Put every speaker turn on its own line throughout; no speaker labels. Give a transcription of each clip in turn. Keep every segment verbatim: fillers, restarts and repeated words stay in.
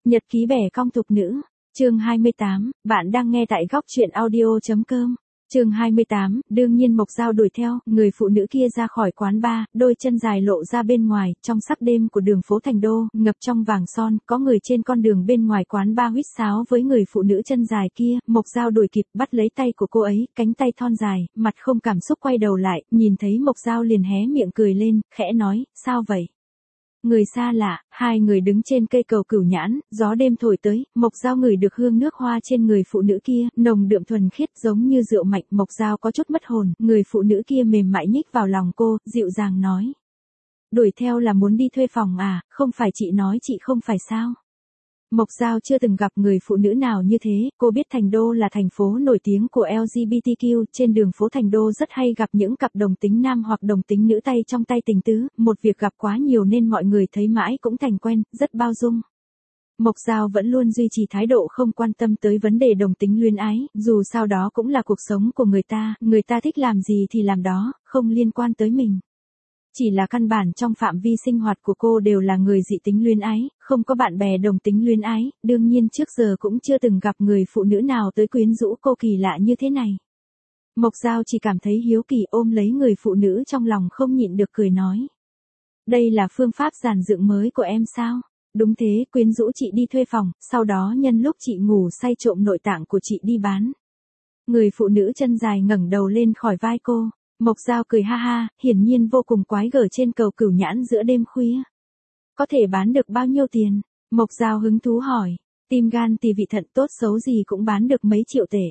Nhật ký bẻ cong tục nữ, chương hai mươi tám, bạn đang nghe tại góc truyện audio.com. Chương hai mươi tám, đương nhiên Mộc Dao đuổi theo, người phụ nữ kia ra khỏi quán bar, đôi chân dài lộ ra bên ngoài, trong sắc đêm của đường phố Thành Đô, ngập trong vàng son, có người trên con đường bên ngoài quán bar huýt sáo với người phụ nữ chân dài kia, Mộc Dao đuổi kịp, bắt lấy tay của cô ấy, cánh tay thon dài, mặt không cảm xúc quay đầu lại, nhìn thấy Mộc Dao liền hé miệng cười lên, khẽ nói, sao vậy? Người xa lạ, hai người đứng trên cây cầu Cửu Nhãn, gió đêm thổi tới, Mộc Dao ngửi được hương nước hoa trên người phụ nữ kia, nồng đượm thuần khiết giống như rượu mạnh, Mộc Dao có chút mất hồn, người phụ nữ kia mềm mại nhích vào lòng cô, dịu dàng nói. Đuổi theo là muốn đi thuê phòng à, không phải chị nói chị không phải sao? Mộc Dao chưa từng gặp người phụ nữ nào như thế, cô biết Thành Đô là thành phố nổi tiếng của L G B T Q, trên đường phố Thành Đô rất hay gặp những cặp đồng tính nam hoặc đồng tính nữ tay trong tay tình tứ, một việc gặp quá nhiều nên mọi người thấy mãi cũng thành quen, rất bao dung. Mộc Dao vẫn luôn duy trì thái độ không quan tâm tới vấn đề đồng tính luyến ái, dù sao đó cũng là cuộc sống của người ta, người ta thích làm gì thì làm đó, không liên quan tới mình. Chỉ là căn bản trong phạm vi sinh hoạt của cô đều là người dị tính luyến ái, không có bạn bè đồng tính luyến ái, đương nhiên trước giờ cũng chưa từng gặp người phụ nữ nào tới quyến rũ cô kỳ lạ như thế này. Mộc Dao chỉ cảm thấy hiếu kỳ ôm lấy người phụ nữ trong lòng không nhịn được cười nói. Đây là phương pháp giản dựng mới của em sao? Đúng thế, quyến rũ chị đi thuê phòng, sau đó nhân lúc chị ngủ say trộm nội tạng của chị đi bán. Người phụ nữ chân dài ngẩng đầu lên khỏi vai cô. Mộc Dao cười ha ha, hiển nhiên vô cùng quái gở trên cầu Cửu Nhãn giữa đêm khuya. Có thể bán được bao nhiêu tiền? Mộc Dao hứng thú hỏi. Tim gan tỳ vị thận tốt xấu gì cũng bán được mấy triệu tệ.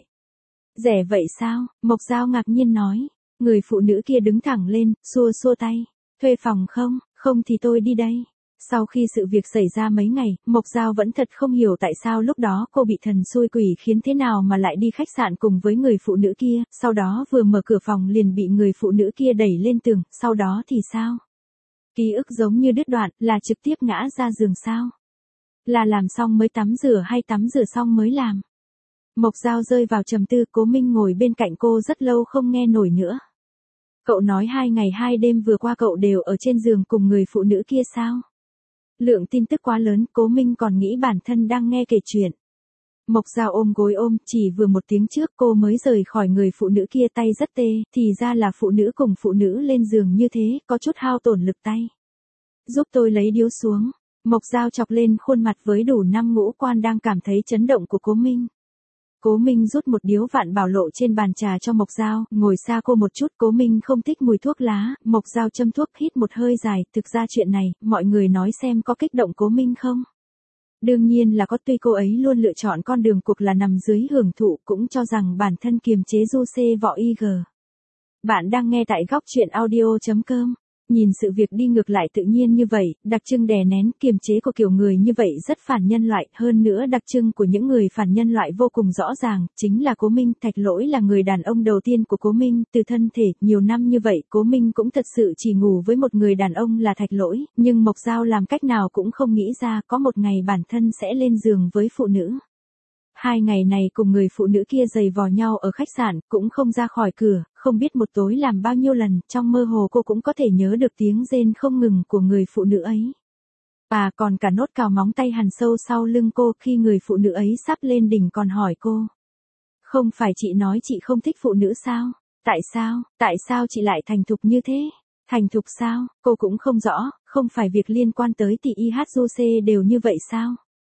Rẻ vậy sao? Mộc Dao ngạc nhiên nói. Người phụ nữ kia đứng thẳng lên, xua xua tay. Thuê phòng không? Không thì tôi đi đây. Sau khi sự việc xảy ra mấy ngày, Mộc Dao vẫn thật không hiểu tại sao lúc đó cô bị thần xui quỷ khiến thế nào mà lại đi khách sạn cùng với người phụ nữ kia, sau đó vừa mở cửa phòng liền bị người phụ nữ kia đẩy lên tường, sau đó thì sao? Ký ức giống như đứt đoạn, là trực tiếp ngã ra giường sao? Là làm xong mới tắm rửa hay tắm rửa xong mới làm? Mộc Dao rơi vào trầm tư, Cố Minh ngồi bên cạnh cô rất lâu không nghe nổi nữa. Cậu nói hai ngày hai đêm vừa qua cậu đều ở trên giường cùng người phụ nữ kia sao? Lượng tin tức quá lớn, Cố Minh còn nghĩ bản thân đang nghe kể chuyện. Mộc Dao ôm gối ôm, chỉ vừa một tiếng trước cô mới rời khỏi người phụ nữ kia tay rất tê, thì ra là phụ nữ cùng phụ nữ lên giường như thế, có chút hao tổn lực tay. Giúp tôi lấy điếu xuống. Mộc Dao chọc lên khuôn mặt với đủ năm ngũ quan đang cảm thấy chấn động của Cố Minh. Cố Minh rút một điếu vạn bảo lộ trên bàn trà cho Mộc Dao, ngồi xa cô một chút, Cố Minh không thích mùi thuốc lá, Mộc Dao châm thuốc hít một hơi dài, thực ra chuyện này, mọi người nói xem có kích động Cố Minh không? Đương nhiên là có, tuy cô ấy luôn lựa chọn con đường cuộc là nằm dưới hưởng thụ, cũng cho rằng bản thân kiềm chế du xê vọ i giê. Bạn đang nghe tại góc truyện audio.com. Nhìn sự việc đi ngược lại tự nhiên như vậy, đặc trưng đè nén, kiềm chế của kiểu người như vậy rất phản nhân loại, hơn nữa đặc trưng của những người phản nhân loại vô cùng rõ ràng, chính là Cố Minh. Thạch Lỗi là người đàn ông đầu tiên của Cố Minh, từ thân thể, nhiều năm như vậy, Cố Minh cũng thật sự chỉ ngủ với một người đàn ông là Thạch Lỗi, nhưng Mộc Dao làm cách nào cũng không nghĩ ra có một ngày bản thân sẽ lên giường với phụ nữ. Hai ngày này cùng người phụ nữ kia giày vò nhau ở khách sạn, cũng không ra khỏi cửa, không biết một tối làm bao nhiêu lần, trong mơ hồ cô cũng có thể nhớ được tiếng rên không ngừng của người phụ nữ ấy. À còn cả nốt cào móng tay hằn sâu sau lưng cô khi người phụ nữ ấy sắp lên đỉnh còn hỏi cô. Không phải chị nói chị không thích phụ nữ sao? Tại sao, tại sao chị lại thành thục như thế? Thành thục sao? Cô cũng không rõ, không phải việc liên quan tới tỷ i hát du xê đều như vậy sao?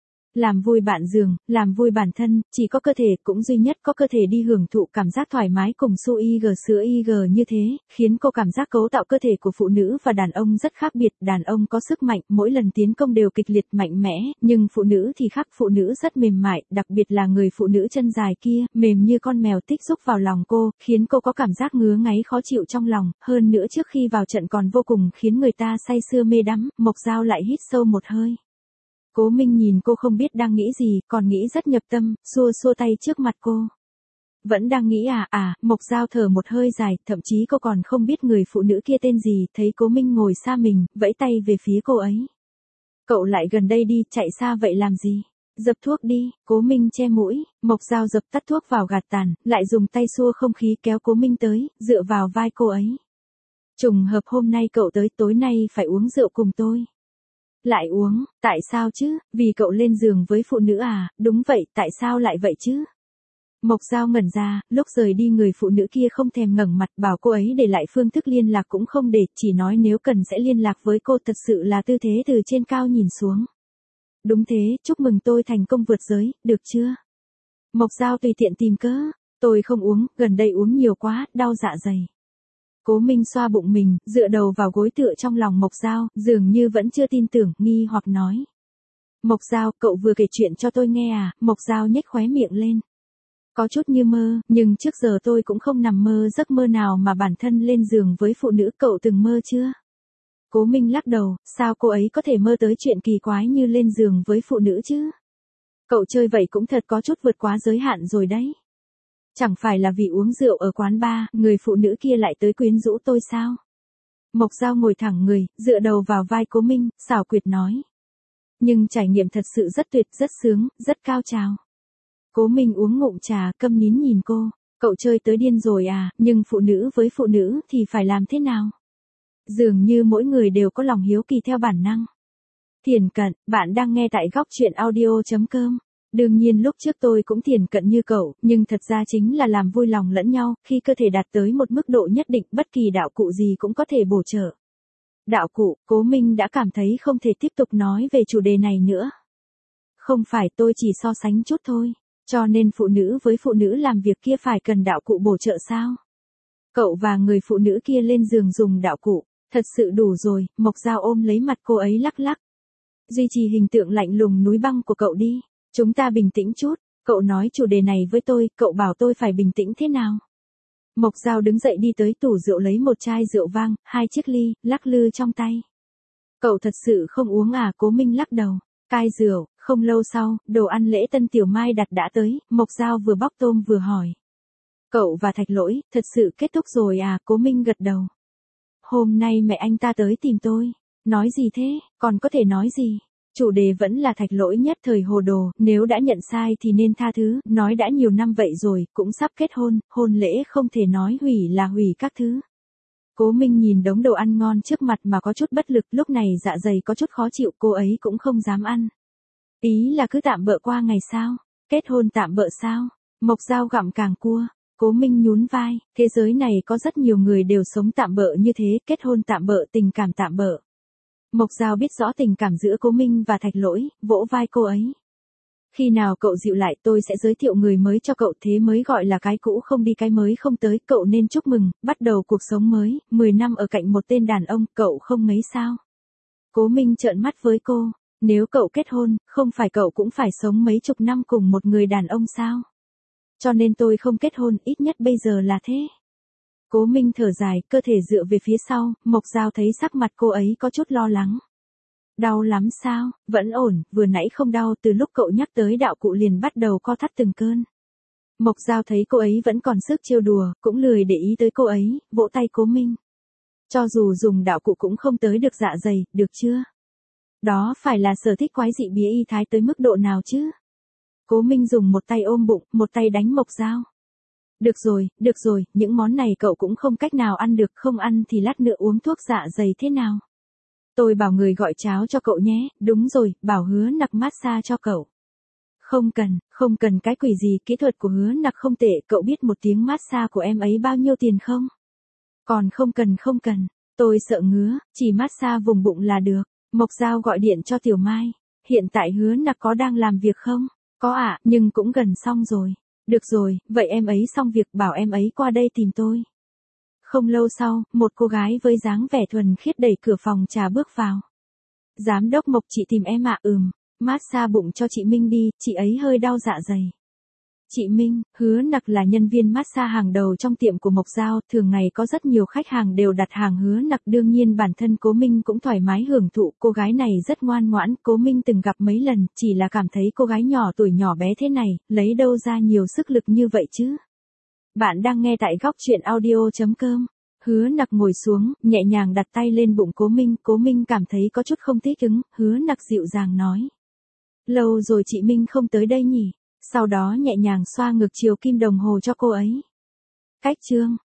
Làm vui bạn giường, làm vui bản thân, chỉ có cơ thể, cũng duy nhất có cơ thể đi hưởng thụ cảm giác thoải mái cùng su i giê sữa i giê như thế, khiến cô cảm giác cấu tạo cơ thể của phụ nữ và đàn ông rất khác biệt, đàn ông có sức mạnh, mỗi lần tiến công đều kịch liệt mạnh mẽ, nhưng phụ nữ thì khác, phụ nữ rất mềm mại, đặc biệt là người phụ nữ chân dài kia, mềm như con mèo tích rúc vào lòng cô, khiến cô có cảm giác ngứa ngáy khó chịu trong lòng, hơn nữa trước khi vào trận còn vô cùng khiến người ta say sưa mê đắm. Mộc Dao lại hít sâu một hơi. Cố Minh nhìn cô không biết đang nghĩ gì, còn nghĩ rất nhập tâm, xua xua tay trước mặt cô. Vẫn đang nghĩ à, à, Mộc Dao thở một hơi dài, thậm chí cô còn không biết người phụ nữ kia tên gì, thấy Cố Minh ngồi xa mình, vẫy tay về phía cô ấy. Cậu lại gần đây đi, chạy xa vậy làm gì? Dập thuốc đi. Cố Minh che mũi, Mộc Dao dập tắt thuốc vào gạt tàn, lại dùng tay xua không khí kéo Cố Minh tới, dựa vào vai cô ấy. Trùng hợp hôm nay cậu tới, tối nay phải uống rượu cùng tôi. Lại uống, tại sao chứ, vì cậu lên giường với phụ nữ à, đúng vậy, tại sao lại vậy chứ? Mộc Giao ngẩn ra, lúc rời đi người phụ nữ kia không thèm ngẩng mặt bảo cô ấy để lại phương thức liên lạc cũng không để, chỉ nói nếu cần sẽ liên lạc với cô, thật sự là tư thế từ trên cao nhìn xuống. Đúng thế, chúc mừng tôi thành công vượt giới, được chưa? Mộc Giao tùy tiện tìm cớ, tôi không uống, gần đây uống nhiều quá, đau dạ dày. Cố Minh xoa bụng mình, dựa đầu vào gối tựa trong lòng Mộc Giao, dường như vẫn chưa tin tưởng, nghi hoặc nói. Mộc Giao, cậu vừa kể chuyện cho tôi nghe à, Mộc Giao nhếch khóe miệng lên. Có chút như mơ, nhưng trước giờ tôi cũng không nằm mơ giấc mơ nào mà bản thân lên giường với phụ nữ, cậu từng mơ chưa? Cố Minh lắc đầu, sao cô ấy có thể mơ tới chuyện kỳ quái như lên giường với phụ nữ chứ? Cậu chơi vậy cũng thật có chút vượt quá giới hạn rồi đấy. Chẳng phải là vì uống rượu ở quán bar, người phụ nữ kia lại tới quyến rũ tôi sao? Mộc Giao ngồi thẳng người, dựa đầu vào vai Cố Minh, xảo quyệt nói. Nhưng trải nghiệm thật sự rất tuyệt, rất sướng, rất cao trào. Cố Minh uống ngụm trà, câm nín nhìn cô. Cậu chơi tới điên rồi à, nhưng phụ nữ với phụ nữ thì phải làm thế nào? Dường như mỗi người đều có lòng hiếu kỳ theo bản năng. Thiển cận, bạn đang nghe tại góc truyện audio.com. Đương nhiên lúc trước tôi cũng thiển cận như cậu, nhưng thật ra chính là làm vui lòng lẫn nhau, khi cơ thể đạt tới một mức độ nhất định, bất kỳ đạo cụ gì cũng có thể bổ trợ. Đạo cụ, Cố Minh đã cảm thấy không thể tiếp tục nói về chủ đề này nữa. Không phải, tôi chỉ so sánh chút thôi, cho nên phụ nữ với phụ nữ làm việc kia phải cần đạo cụ bổ trợ sao? Cậu và người phụ nữ kia lên giường dùng đạo cụ, thật sự đủ rồi, Mộc Giao ôm lấy mặt cô ấy lắc lắc. Duy trì hình tượng lạnh lùng núi băng của cậu đi. Chúng ta bình tĩnh chút, cậu nói chủ đề này với tôi, cậu bảo tôi phải bình tĩnh thế nào? Mộc Giao đứng dậy đi tới tủ rượu lấy một chai rượu vang, hai chiếc ly, lắc lư trong tay. Cậu thật sự không uống à? Cố Minh lắc đầu. Cai rượu, không lâu sau, đồ ăn lễ tân Tiểu Mai đặt đã tới, Mộc Giao vừa bóc tôm vừa hỏi. Cậu và Thạch Lỗi, thật sự kết thúc rồi à? Cố Minh gật đầu. Hôm nay mẹ anh ta tới tìm tôi. Nói gì thế, còn có thể nói gì? Chủ đề vẫn là Thạch Lỗi nhất thời hồ đồ, nếu đã nhận sai thì nên tha thứ, nói đã nhiều năm vậy rồi, cũng sắp kết hôn, hôn lễ không thể nói hủy là hủy các thứ. Cố Minh nhìn đống đồ ăn ngon trước mặt mà có chút bất lực, lúc này dạ dày có chút khó chịu, cô ấy cũng không dám ăn. Ý là cứ tạm bợ qua ngày sao? Kết hôn tạm bợ sao? Mộc Giao gặm càng cua. Cố Minh nhún vai, thế giới này có rất nhiều người đều sống tạm bợ như thế, kết hôn tạm bợ, tình cảm tạm bợ. Mộc Giao biết rõ tình cảm giữa Cố Minh và Thạch Lỗi, vỗ vai cô ấy. Khi nào cậu dịu lại tôi sẽ giới thiệu người mới cho cậu, thế mới gọi là cái cũ không đi cái mới không tới, cậu nên chúc mừng, bắt đầu cuộc sống mới, mười năm ở cạnh một tên đàn ông, cậu không mấy sao. Cố Minh trợn mắt với cô, nếu cậu kết hôn, không phải cậu cũng phải sống mấy chục năm cùng một người đàn ông sao? Cho nên tôi không kết hôn, ít nhất bây giờ là thế. Cố Minh thở dài, cơ thể dựa về phía sau, Mộc Giao thấy sắc mặt cô ấy có chút lo lắng. Đau lắm sao? Vẫn ổn, vừa nãy không đau, từ lúc cậu nhắc tới đạo cụ liền bắt đầu co thắt từng cơn. Mộc Giao thấy cô ấy vẫn còn sức trêu đùa, cũng lười để ý tới cô ấy, vỗ tay Cố Minh. Cho dù dùng đạo cụ cũng không tới được dạ dày, được chưa? Đó phải là sở thích quái dị bía y thái tới mức độ nào chứ? Cố Minh dùng một tay ôm bụng, một tay đánh Mộc Giao. Được rồi, được rồi, những món này cậu cũng không cách nào ăn được, không ăn thì lát nữa uống thuốc dạ dày thế nào? Tôi bảo người gọi cháo cho cậu nhé, đúng rồi, bảo Hứa Nặc massage cho cậu. Không cần, không cần cái quỷ gì, kỹ thuật của Hứa Nặc không tệ, cậu biết một tiếng massage của em ấy bao nhiêu tiền không? Còn không cần không cần, tôi sợ ngứa, chỉ massage vùng bụng là được. Mộc Giao gọi điện cho Tiểu Mai. Hiện tại Hứa Nặc có đang làm việc không? Có ạ, à, nhưng cũng gần xong rồi. Được rồi, vậy em ấy xong việc bảo em ấy qua đây tìm tôi. Không lâu sau, một cô gái với dáng vẻ thuần khiết đẩy cửa phòng trà bước vào. Giám đốc Mộc, chị tìm em ạ. Ừm, massage bụng cho chị Minh đi, chị ấy hơi đau dạ dày. Chị Minh, Hứa Nặc là nhân viên massage hàng đầu trong tiệm của Mộc Giao, thường ngày có rất nhiều khách hàng đều đặt hàng Hứa Nặc, đương nhiên bản thân Cố Minh cũng thoải mái hưởng thụ, cô gái này rất ngoan ngoãn, Cố Minh từng gặp mấy lần, chỉ là cảm thấy cô gái nhỏ tuổi nhỏ bé thế này, lấy đâu ra nhiều sức lực như vậy chứ. Bạn đang nghe tại góc truyện audio.com. Hứa Nặc ngồi xuống, nhẹ nhàng đặt tay lên bụng Cố Minh, Cố Minh cảm thấy có chút không thích ứng, Hứa Nặc dịu dàng nói. Lâu rồi chị Minh không tới đây nhỉ? Sau đó nhẹ nhàng xoa ngực chiều kim đồng hồ cho cô ấy. Cách chương,